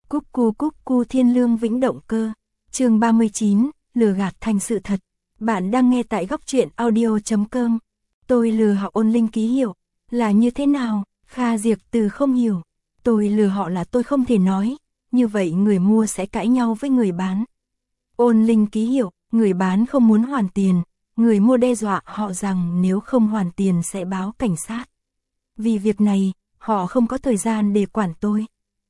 Cúc cu thiên lương vĩnh động cơ. Chương 39, lừa gạt thành sự thật. Bạn đang nghe tại góc truyện audio.com. Tôi lừa họ Ôn Linh ký hiệu. Là như thế nào? Kha Diệp Từ không hiểu. Tôi lừa họ là tôi không thể nói. Như vậy người mua sẽ cãi nhau với người bán. Ôn Linh ký hiệu, người bán không muốn hoàn tiền. Người mua đe dọa họ rằng nếu không hoàn tiền sẽ báo cảnh sát. Vì việc này, họ không có thời gian để quản tôi.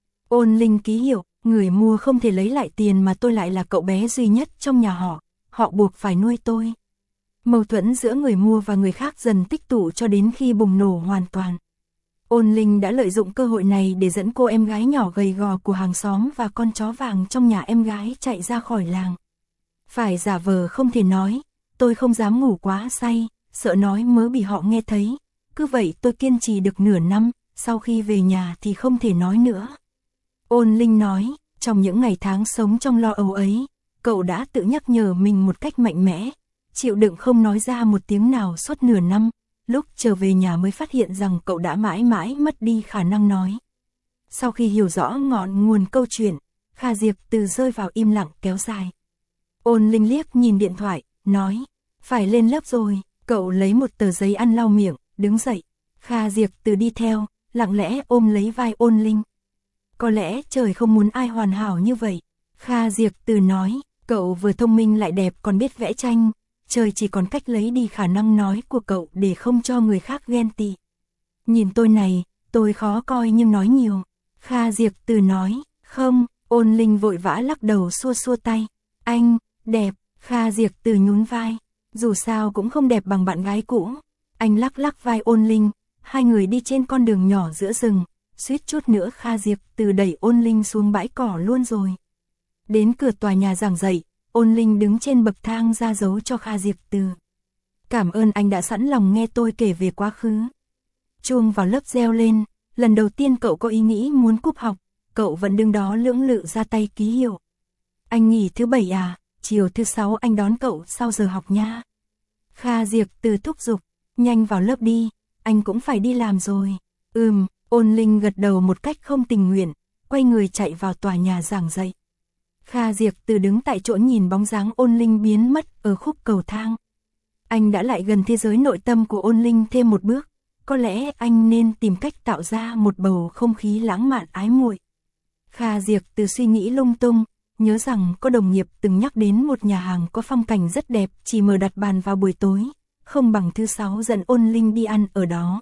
Ôn Linh ký hiệu, người mua không thể lấy lại tiền mà tôi lại là cậu bé duy nhất trong nhà họ. Họ buộc phải nuôi tôi. Mâu thuẫn giữa người mua và người khác dần tích tụ cho đến khi bùng nổ hoàn toàn. Ôn Linh đã lợi dụng cơ hội này để dẫn cô em gái nhỏ gầy gò của hàng xóm và con chó vàng trong nhà em gái chạy ra khỏi làng. Phải giả vờ không thể nói, tôi không dám ngủ quá say, sợ nói mớ bị họ nghe thấy. Cứ vậy tôi kiên trì được nửa năm, sau khi về nhà thì không thể nói nữa. Ôn Linh nói, trong những ngày tháng sống trong lo âu ấy, cậu đã tự nhắc nhở mình một cách mạnh mẽ, chịu đựng không nói ra một tiếng nào suốt nửa năm, lúc trở về nhà mới phát hiện rằng cậu đã mãi mãi mất đi khả năng nói. Sau khi hiểu rõ ngọn nguồn câu chuyện, Kha Diệp Từ rơi vào im lặng kéo dài. Ôn Linh liếc nhìn điện thoại, nói, phải lên lớp rồi, cậu lấy một tờ giấy ăn lau miệng, đứng dậy. Kha Diệp Từ đi theo, lặng lẽ ôm lấy vai Ôn Linh. Có lẽ trời không muốn ai hoàn hảo như vậy. Kha Diệp Từ nói, cậu vừa thông minh lại đẹp còn biết vẽ tranh, trời chỉ còn cách lấy đi khả năng nói của cậu để không cho người khác ghen tị. Nhìn tôi này, tôi khó coi nhưng nói nhiều. Kha Diệp Từ nói, không, Ôn Linh vội vã lắc đầu xua xua tay. Anh, đẹp, Kha Diệp Từ nhún vai, dù sao cũng không đẹp bằng bạn gái cũ. Anh lắc lắc vai Ôn Linh, hai người đi trên con đường nhỏ giữa rừng, suýt chút nữa Kha Diệp Từ đẩy Ôn Linh xuống bãi cỏ luôn rồi. Đến cửa tòa nhà giảng dạy, Ôn Linh đứng trên bậc thang ra dấu cho Kha Diệp Từ. Cảm ơn anh đã sẵn lòng nghe tôi kể về quá khứ. Chuông vào lớp reo lên, lần đầu tiên cậu có ý nghĩ muốn cúp học, cậu vẫn đứng đó lưỡng lự ra tay ký hiệu. Anh nghỉ thứ bảy à, chiều thứ sáu anh đón cậu sau giờ học nha. Kha Diệp Từ thúc giục, nhanh vào lớp đi, anh cũng phải đi làm rồi. Ôn Linh gật đầu một cách không tình nguyện, quay người chạy vào tòa nhà giảng dạy. Kha Diệp Từ đứng tại chỗ nhìn bóng dáng Ôn Linh biến mất ở khúc cầu thang. Anh đã lại gần thế giới nội tâm của Ôn Linh thêm một bước, có lẽ anh nên tìm cách tạo ra một bầu không khí lãng mạn ái muội. Kha Diệp Từ suy nghĩ lung tung, nhớ rằng có đồng nghiệp từng nhắc đến một nhà hàng có phong cảnh rất đẹp chỉ mở đặt bàn vào buổi tối, không bằng thứ sáu dẫn Ôn Linh đi ăn ở đó.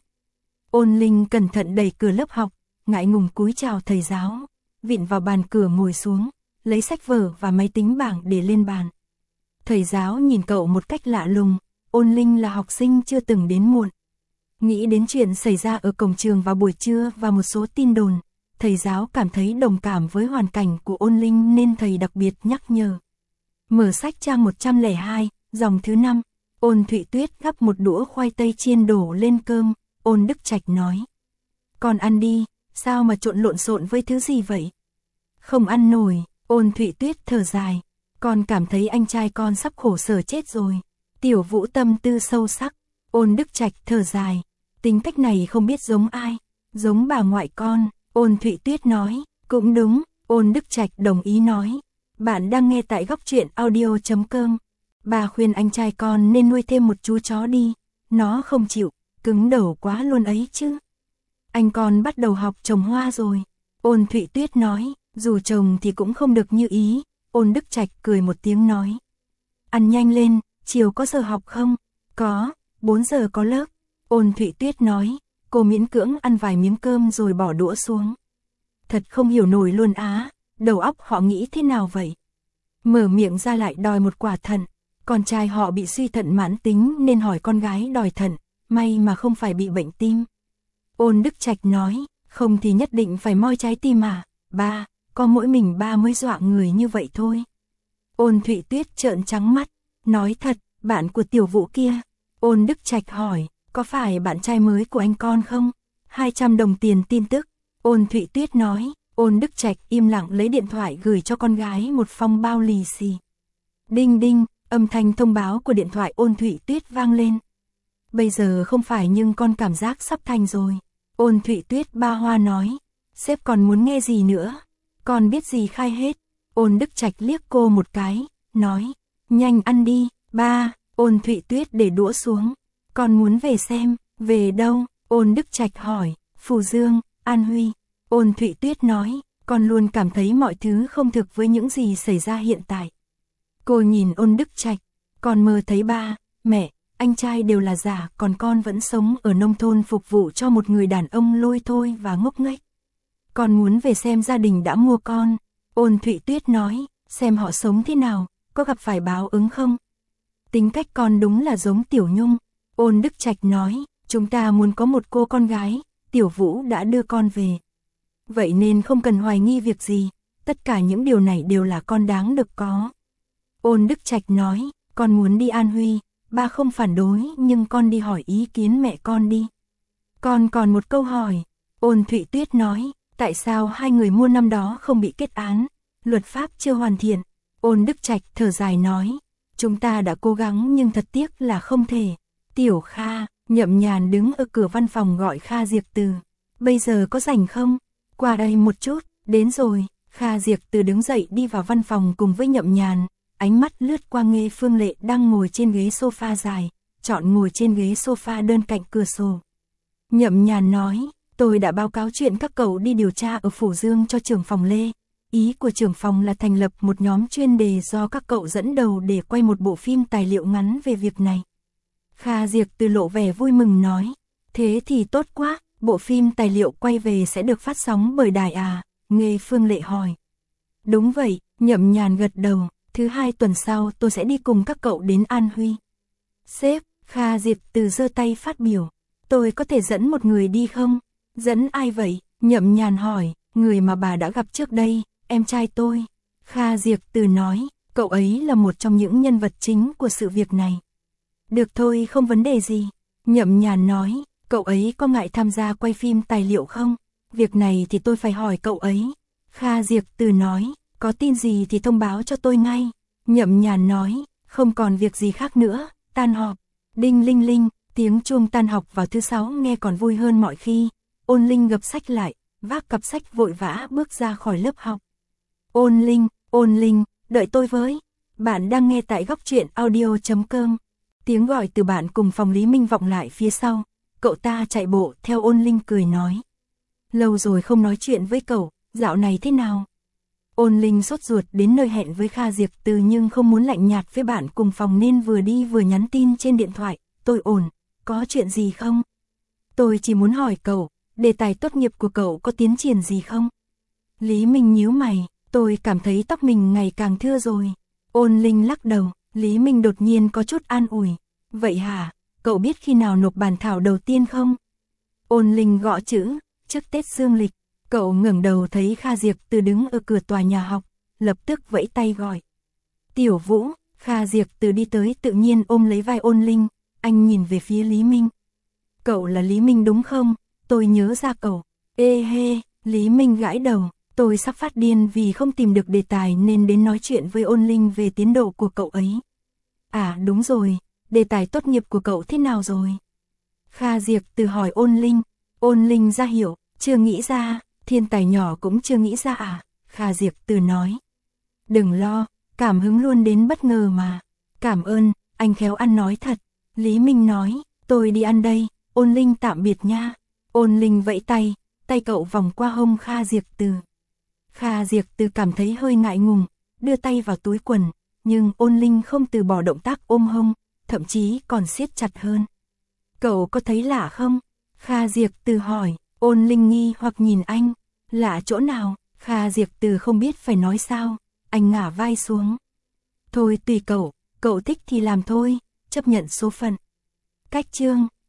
Ôn Linh cẩn thận đẩy cửa lớp học, ngại ngùng cúi chào thầy giáo, vịn vào bàn cửa ngồi xuống, lấy sách vở và máy tính bảng để lên bàn. Thầy giáo nhìn cậu một cách lạ lùng, Ôn Linh là học sinh chưa từng đến muộn. Nghĩ đến chuyện xảy ra ở cổng trường vào buổi trưa và một số tin đồn, thầy giáo cảm thấy đồng cảm với hoàn cảnh của Ôn Linh nên thầy đặc biệt nhắc nhở. Mở sách trang 102, dòng thứ 5, Ôn Thụy Tuyết gắp một đũa khoai tây chiên đổ lên cơm, Ôn Đức Trạch nói. Con ăn đi, sao mà trộn lộn xộn với thứ gì vậy? Không ăn nổi, Ôn Thụy Tuyết thở dài. Con cảm thấy anh trai con sắp khổ sở chết rồi. Tiểu Vũ tâm tư sâu sắc, Ôn Đức Trạch thở dài. Tính cách này không biết giống ai, giống bà ngoại con, Ôn Thụy Tuyết nói. Cũng đúng, Ôn Đức Trạch đồng ý nói. Bạn đang nghe tại góc truyện audio.com. Bà khuyên anh trai con nên nuôi thêm một chú chó đi. Nó không chịu, cứng đầu quá luôn ấy chứ. Anh con bắt đầu học trồng hoa rồi, Ôn Thụy Tuyết nói. Dù trồng thì cũng không được như ý, Ôn Đức Trạch cười một tiếng nói. Ăn nhanh lên, chiều có giờ học không? Có, 4 giờ có lớp, Ôn Thụy Tuyết nói. Cô miễn cưỡng ăn vài miếng cơm rồi bỏ đũa xuống. Thật không hiểu nổi luôn á, đầu óc họ nghĩ thế nào vậy? Mở miệng ra lại đòi một quả thận, con trai họ bị suy thận mãn tính nên hỏi con gái đòi thận, may mà không phải bị bệnh tim. Ôn Đức Trạch nói, không thì nhất định phải moi trái tim à, ba, có mỗi mình ba mới dọa người như vậy thôi. Ôn Thụy Tuyết trợn trắng mắt, nói thật, bạn của Tiểu Vũ kia. Ôn Đức Trạch hỏi, có phải bạn trai mới của anh con không? 200 đồng tiền tin tức, Ôn Thụy Tuyết nói. Ôn Đức Trạch im lặng lấy điện thoại gửi cho con gái một phong bao lì xì. Đinh đinh, âm thanh thông báo của điện thoại Ôn Thụy Tuyết vang lên. Bây giờ không phải nhưng con cảm giác sắp thành rồi. Ôn Thụy Tuyết ba hoa nói, sếp còn muốn nghe gì nữa? Con biết gì khai hết. Ôn Đức Trạch liếc cô một cái, nói, nhanh ăn đi. Ba, Ôn Thụy Tuyết để đũa xuống. Con muốn về xem. Về đâu? Ôn Đức Trạch hỏi. Phù Dương, An Huy. Ôn Thụy Tuyết nói, con luôn cảm thấy mọi thứ không thực với những gì xảy ra hiện tại. Cô nhìn Ôn Đức Trạch, con mơ thấy ba, mẹ, anh trai đều là giả, còn con vẫn sống ở nông thôn phục vụ cho một người đàn ông lôi thôi và ngốc nghếch. Con muốn về xem gia đình đã mua con. Ôn Thụy Tuyết nói, xem họ sống thế nào, có gặp phải báo ứng không? Tính cách con đúng là giống Tiểu Nhung. Ôn Đức Trạch nói, chúng ta muốn có một cô con gái, Tiểu Vũ đã đưa con về. Vậy nên không cần hoài nghi việc gì, tất cả những điều này đều là con đáng được có. Ôn Đức Trạch nói, con muốn đi An Huy, ba không phản đối nhưng con đi hỏi ý kiến mẹ con đi. Con còn một câu hỏi. Ôn Thụy Tuyết nói, tại sao hai người mua năm đó không bị kết án, luật pháp chưa hoàn thiện. Ôn Đức Trạch thở dài nói, chúng ta đã cố gắng nhưng thật tiếc là không thể. Tiểu Kha, Nhậm Nhàn đứng ở cửa văn phòng gọi Kha Diệp Từ. Bây giờ có rảnh không? Qua đây một chút. Đến rồi. Kha Diệp Từ đứng dậy đi vào văn phòng cùng với Nhậm Nhàn. Ánh mắt lướt qua Nghê Phương Lệ đang ngồi trên ghế sofa dài, chọn ngồi trên ghế sofa đơn cạnh cửa sổ. Nhậm Nhàn nói, tôi đã báo cáo chuyện các cậu đi điều tra ở Phủ Dương cho trưởng phòng Lê. Ý của trưởng phòng là thành lập một nhóm chuyên đề do các cậu dẫn đầu để quay một bộ phim tài liệu ngắn về việc này. Kha Diệp Từ lộ vẻ vui mừng nói, thế thì tốt quá, bộ phim tài liệu quay về sẽ được phát sóng bởi đài à? Nghê Phương Lệ hỏi. Đúng vậy, Nhậm Nhàn gật đầu, thứ hai tuần sau tôi sẽ đi cùng các cậu đến An Huy. Sếp, Kha Diệp Từ giơ tay phát biểu, tôi có thể dẫn một người đi không? Dẫn ai vậy? Nhậm Nhàn hỏi, người mà bà đã gặp trước đây, em trai tôi. Kha Diệp Từ nói, cậu ấy là một trong những nhân vật chính của sự việc này. Được thôi, không vấn đề gì. Nhậm Nhàn nói, cậu ấy có ngại tham gia quay phim tài liệu không? Việc này thì tôi phải hỏi cậu ấy. Kha Diệp Từ nói, có tin gì thì thông báo cho tôi ngay. Nhậm Nhàn nói, không còn việc gì khác nữa, tan họp. Đinh linh linh, tiếng chuông tan học vào thứ sáu nghe còn vui hơn mọi khi. Ôn Linh gập sách lại, vác cặp sách vội vã bước ra khỏi lớp học. Ôn Linh, đợi tôi với. Bạn đang nghe tại góc truyện audio.com. Tiếng gọi từ bạn cùng phòng Lý Minh vọng lại phía sau. Cậu ta chạy bộ theo Ôn Linh cười nói. Lâu rồi không nói chuyện với cậu, dạo này thế nào? Ôn Linh sốt ruột đến nơi hẹn với Kha Diệp Từ nhưng không muốn lạnh nhạt với bạn cùng phòng nên vừa đi vừa nhắn tin trên điện thoại. Tôi ổn, có chuyện gì không? Tôi chỉ muốn hỏi cậu, đề tài tốt nghiệp của cậu có tiến triển gì không? Lý Minh nhíu mày, tôi cảm thấy tóc mình ngày càng thưa rồi. Ôn Linh lắc đầu, Lý Minh đột nhiên có chút an ủi. Vậy hả, cậu biết khi nào nộp bản thảo đầu tiên không? Ôn Linh gõ chữ, trước Tết dương lịch. Cậu ngẩng đầu thấy Kha Diệp Từ đứng ở cửa tòa nhà học, lập tức vẫy tay gọi. Tiểu Vũ, Kha Diệp Từ đi tới tự nhiên ôm lấy vai Ôn Linh, anh nhìn về phía Lý Minh. Cậu là Lý Minh đúng không? Tôi nhớ ra cậu. Ê hê, Lý Minh gãi đầu, tôi sắp phát điên vì không tìm được đề tài nên đến nói chuyện với Ôn Linh về tiến độ của cậu ấy. À đúng rồi, đề tài tốt nghiệp của cậu thế nào rồi? Kha Diệp Từ hỏi Ôn Linh ra hiệu, chưa nghĩ ra, thiên tài nhỏ cũng chưa nghĩ ra à? Kha Diệp Từ nói. Đừng lo, cảm hứng luôn đến bất ngờ mà. Cảm ơn, anh khéo ăn nói thật. Lý Minh nói, tôi đi ăn đây, Ôn Linh tạm biệt nha. Ôn Linh vẫy tay, tay cậu vòng qua hông Kha Diệp Từ. Kha Diệp Từ cảm thấy hơi ngại ngùng, đưa tay vào túi quần, nhưng Ôn Linh không từ bỏ động tác ôm hông, thậm chí còn siết chặt hơn. Cậu có thấy lạ không? Kha Diệp Từ hỏi. Ôn Linh nghi hoặc nhìn anh. Lạ chỗ nào? Kha Diệp Từ không biết phải nói sao. Anh ngả vai xuống. Thôi tùy cậu thích thì làm thôi, chấp nhận số phận. Cách chương